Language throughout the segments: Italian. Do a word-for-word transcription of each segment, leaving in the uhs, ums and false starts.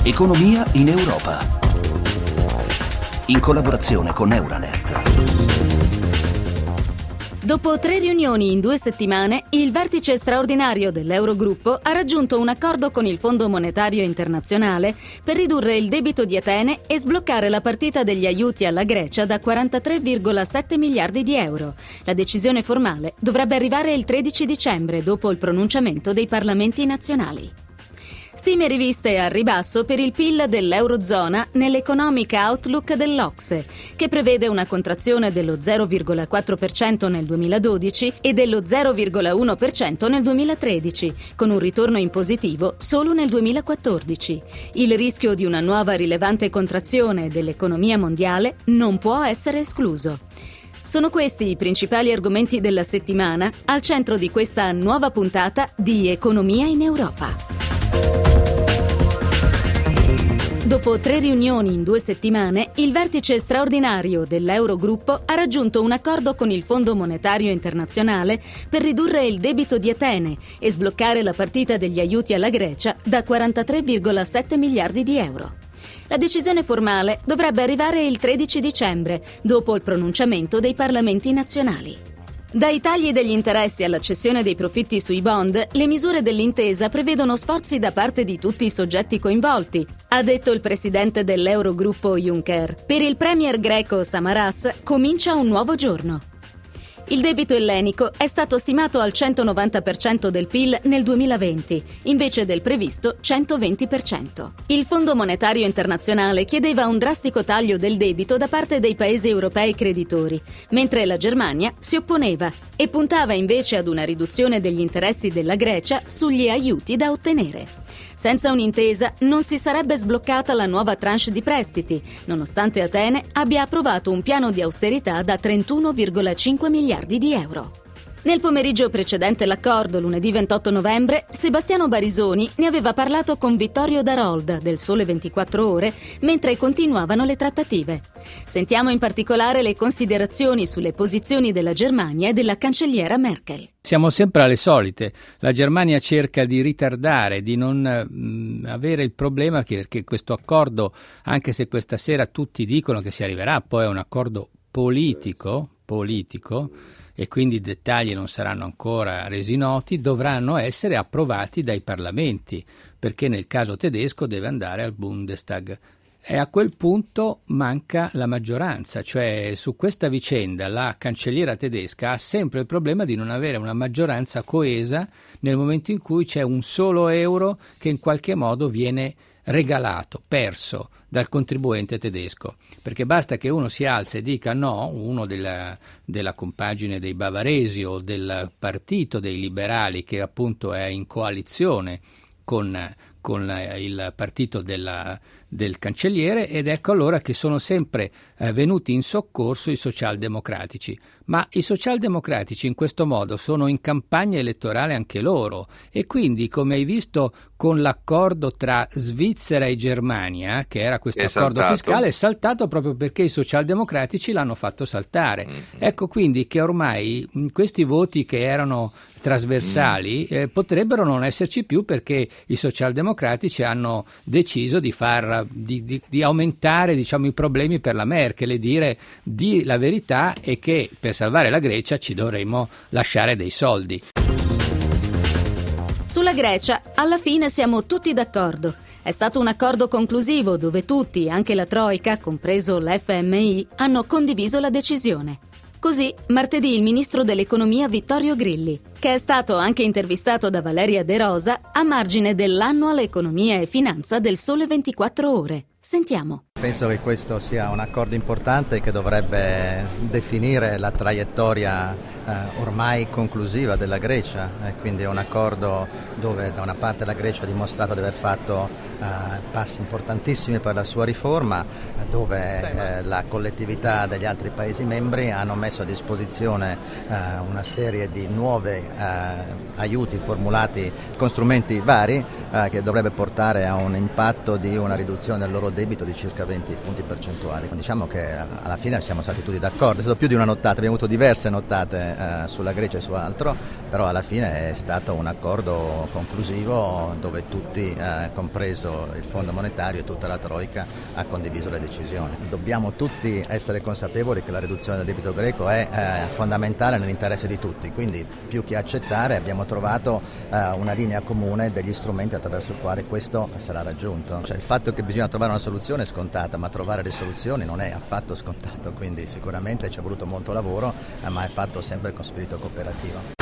Economia in Europa, in collaborazione con Euranet. Dopo tre riunioni in due settimane, il vertice straordinario dell'Eurogruppo ha raggiunto un accordo con il Fondo Monetario Internazionale per ridurre il debito di Atene e sbloccare la partita degli aiuti alla Grecia da quarantatré virgola sette miliardi di euro. La decisione formale dovrebbe arrivare il tredici dicembre, dopo il pronunciamento dei parlamenti nazionali. Stime riviste al ribasso per il P I L dell'Eurozona nell'Economic Outlook dell'Ocse, che prevede una contrazione dello zero virgola quattro per cento nel duemiladodici e dello zero virgola uno per cento nel duemilatredici, con un ritorno in positivo solo nel duemilaquattordici. Il rischio di una nuova rilevante contrazione dell'economia mondiale non può essere escluso. Sono questi i principali argomenti della settimana al centro di questa nuova puntata di Economia in Europa. Dopo tre riunioni in due settimane, il vertice straordinario dell'Eurogruppo ha raggiunto un accordo con il Fondo Monetario Internazionale per ridurre il debito di Atene e sbloccare la partita degli aiuti alla Grecia da quarantatré virgola sette miliardi di euro. La decisione formale dovrebbe arrivare il tredici dicembre, dopo il pronunciamento dei parlamenti nazionali. Dai tagli degli interessi alla cessione dei profitti sui bond, le misure dell'intesa prevedono sforzi da parte di tutti i soggetti coinvolti, ha detto il presidente dell'Eurogruppo Juncker. Per il premier greco Samaras comincia un nuovo giorno. Il debito ellenico è stato stimato al centonovanta per cento del P I L nel duemilaventi, invece del previsto centoventi per cento. Il Fondo Monetario Internazionale chiedeva un drastico taglio del debito da parte dei paesi europei creditori, mentre la Germania si opponeva e puntava invece ad una riduzione degli interessi della Grecia sugli aiuti da ottenere. Senza un'intesa non si sarebbe sbloccata la nuova tranche di prestiti, nonostante Atene abbia approvato un piano di austerità da trentuno virgola cinque miliardi di euro. Nel pomeriggio precedente l'accordo, lunedì ventotto novembre, Sebastiano Barisoni ne aveva parlato con Vittorio Darolda del Sole ventiquattro Ore mentre continuavano le trattative. Sentiamo in particolare le considerazioni sulle posizioni della Germania e della cancelliera Merkel. Siamo sempre alle solite. La Germania cerca di ritardare, di non mh, avere il problema che, che questo accordo, anche se questa sera tutti dicono che si arriverà poi a un accordo politico, politico, e quindi i dettagli non saranno ancora resi noti, dovranno essere approvati dai parlamenti, perché nel caso tedesco deve andare al Bundestag. E a quel punto manca la maggioranza, cioè su questa vicenda la cancelliera tedesca ha sempre il problema di non avere una maggioranza coesa nel momento in cui c'è un solo euro che in qualche modo viene regalato, perso dal contribuente tedesco, perché basta che uno si alza e dica no, uno della, della compagine dei bavaresi o del partito dei liberali che appunto è in coalizione con, con il partito della, del cancelliere, ed ecco allora che sono sempre eh, venuti in soccorso i socialdemocratici. Ma i socialdemocratici in questo modo sono in campagna elettorale anche loro, e quindi, come hai visto con l'accordo tra Svizzera e Germania, che era questo è accordo saltato. fiscale, è saltato proprio perché i socialdemocratici l'hanno fatto saltare. Mm-hmm. Ecco quindi che ormai questi voti che erano trasversali mm. eh, potrebbero non esserci più, perché i socialdemocratici hanno deciso di far di, di, di aumentare, diciamo, i problemi per la Merkel e dire di la verità è che per salvare la Grecia ci dovremmo lasciare dei soldi. Sulla Grecia, alla fine siamo tutti d'accordo. È stato un accordo conclusivo dove tutti, anche la Troika, compreso l'F M I, hanno condiviso la decisione. Così, martedì il ministro dell'economia Vittorio Grilli, che è stato anche intervistato da Valeria De Rosa a margine dell'Annual Economia e Finanza del Sole ventiquattro Ore. Sentiamo. Penso che questo sia un accordo importante che dovrebbe definire la traiettoria eh, ormai conclusiva della Grecia, eh, quindi è un accordo dove da una parte la Grecia ha dimostrato di aver fatto eh, passi importantissimi per la sua riforma, dove eh, la collettività degli altri Paesi membri hanno messo a disposizione eh, una serie di nuovi eh, aiuti formulati con strumenti vari, eh, che dovrebbe portare a un impatto di una riduzione del loro debito di circa venti punti percentuali. Diciamo che alla fine siamo stati tutti d'accordo, è stato più di una nottata, abbiamo avuto diverse nottate eh, sulla Grecia e su altro, però alla fine è stato un accordo conclusivo dove tutti, eh, compreso il Fondo Monetario e tutta la Troika, ha condiviso le decisioni. Dobbiamo tutti essere consapevoli che la riduzione del debito greco è eh, fondamentale nell'interesse di tutti, quindi più che accettare abbiamo trovato eh, una linea comune degli strumenti attraverso il quale questo sarà raggiunto. Cioè, il fatto che bisogna trovare una soluzione è scontata, ma trovare le soluzioni non è affatto scontato, quindi sicuramente ci è voluto molto lavoro, eh, ma è fatto sempre con spirito cooperativo.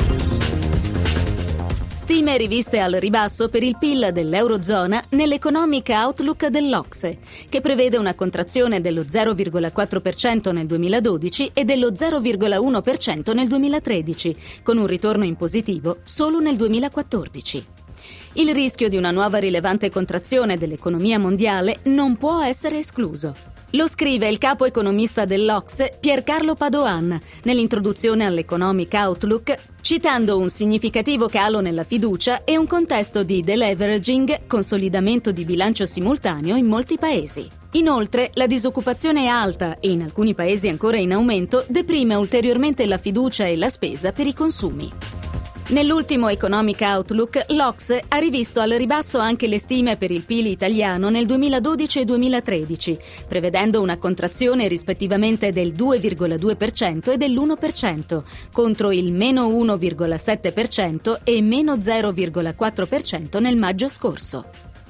Stime riviste al ribasso per il P I L dell'Eurozona nell'Economic Outlook dell'Ocse, che prevede una contrazione dello zero virgola quattro per cento nel duemiladodici e dello zero virgola uno per cento nel duemilatredici, con un ritorno in positivo solo nel duemilaquattordici. Il rischio di una nuova rilevante contrazione dell'economia mondiale non può essere escluso. Lo scrive il capo economista dell'Ocse, Piercarlo Padoan, nell'introduzione all'Economic Outlook, citando un significativo calo nella fiducia e un contesto di deleveraging, consolidamento di bilancio simultaneo in molti paesi. Inoltre, la disoccupazione è alta e in alcuni paesi ancora in aumento deprime ulteriormente la fiducia e la spesa per i consumi. Nell'ultimo Economic Outlook, l'Ocse ha rivisto al ribasso anche le stime per il P I L italiano nel duemiladodici e duemilatredici, prevedendo una contrazione rispettivamente del due virgola due per cento e dell'uno per cento, contro il meno uno virgola sette per cento e meno zero virgola quattro per cento nel maggio scorso.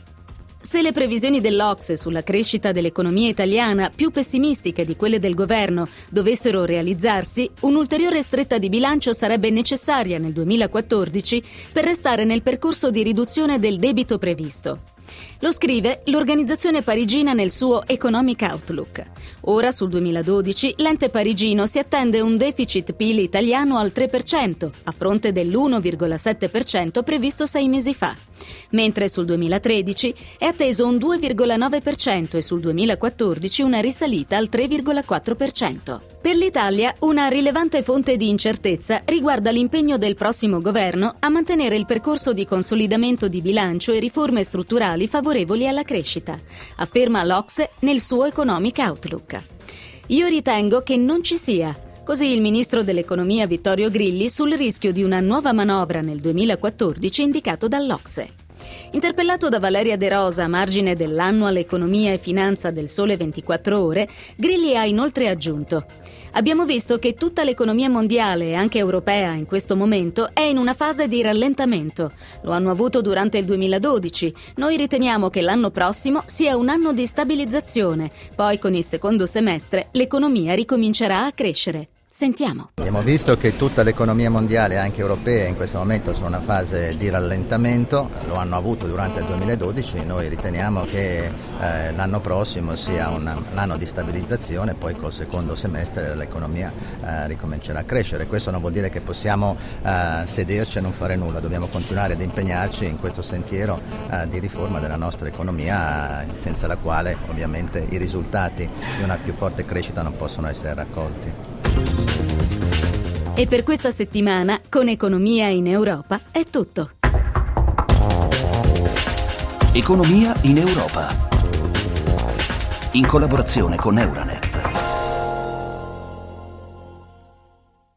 Se le previsioni dell'Ocse sulla crescita dell'economia italiana, più pessimistiche di quelle del governo, dovessero realizzarsi, un'ulteriore stretta di bilancio sarebbe necessaria nel duemilaquattordici per restare nel percorso di riduzione del debito previsto. Lo scrive l'organizzazione parigina nel suo Economic Outlook. Ora, sul duemiladodici, l'ente parigino si attende un deficit P I L italiano al tre per cento, a fronte dell'uno virgola sette per cento previsto sei mesi fa, mentre sul duemilatredici è atteso un due virgola nove per cento e sul duemilaquattordici una risalita al tre virgola quattro per cento. Per l'Italia, una rilevante fonte di incertezza riguarda l'impegno del prossimo governo a mantenere il percorso di consolidamento di bilancio e riforme strutturali favorevoli alla crescita, afferma l'Ocse nel suo Economic Outlook. Io ritengo che non ci sia. Così il ministro dell'economia Vittorio Grilli sul rischio di una nuova manovra nel duemilaquattordici indicato dall'Ocse. Interpellato da Valeria De Rosa a margine dell'Annual Economia e Finanza del Sole ventiquattro Ore, Grilli ha inoltre aggiunto: abbiamo visto che tutta l'economia mondiale e anche europea in questo momento è in una fase di rallentamento. Lo hanno avuto durante il duemiladodici. Noi riteniamo che l'anno prossimo sia un anno di stabilizzazione. Poi con il secondo semestre l'economia ricomincerà a crescere. Sentiamo. Abbiamo visto che tutta l'economia mondiale, anche europea, in questo momento sono in una fase di rallentamento, lo hanno avuto durante il duemiladodici, noi riteniamo che eh, l'anno prossimo sia un, un anno di stabilizzazione, poi col secondo semestre l'economia eh, ricomincerà a crescere. Questo non vuol dire che possiamo eh, sederci e non fare nulla, dobbiamo continuare ad impegnarci in questo sentiero eh, di riforma della nostra economia, eh, senza la quale ovviamente i risultati di una più forte crescita non possono essere raccolti. E per questa settimana, con Economia in Europa, è tutto. Economia in Europa. In collaborazione con Euranet.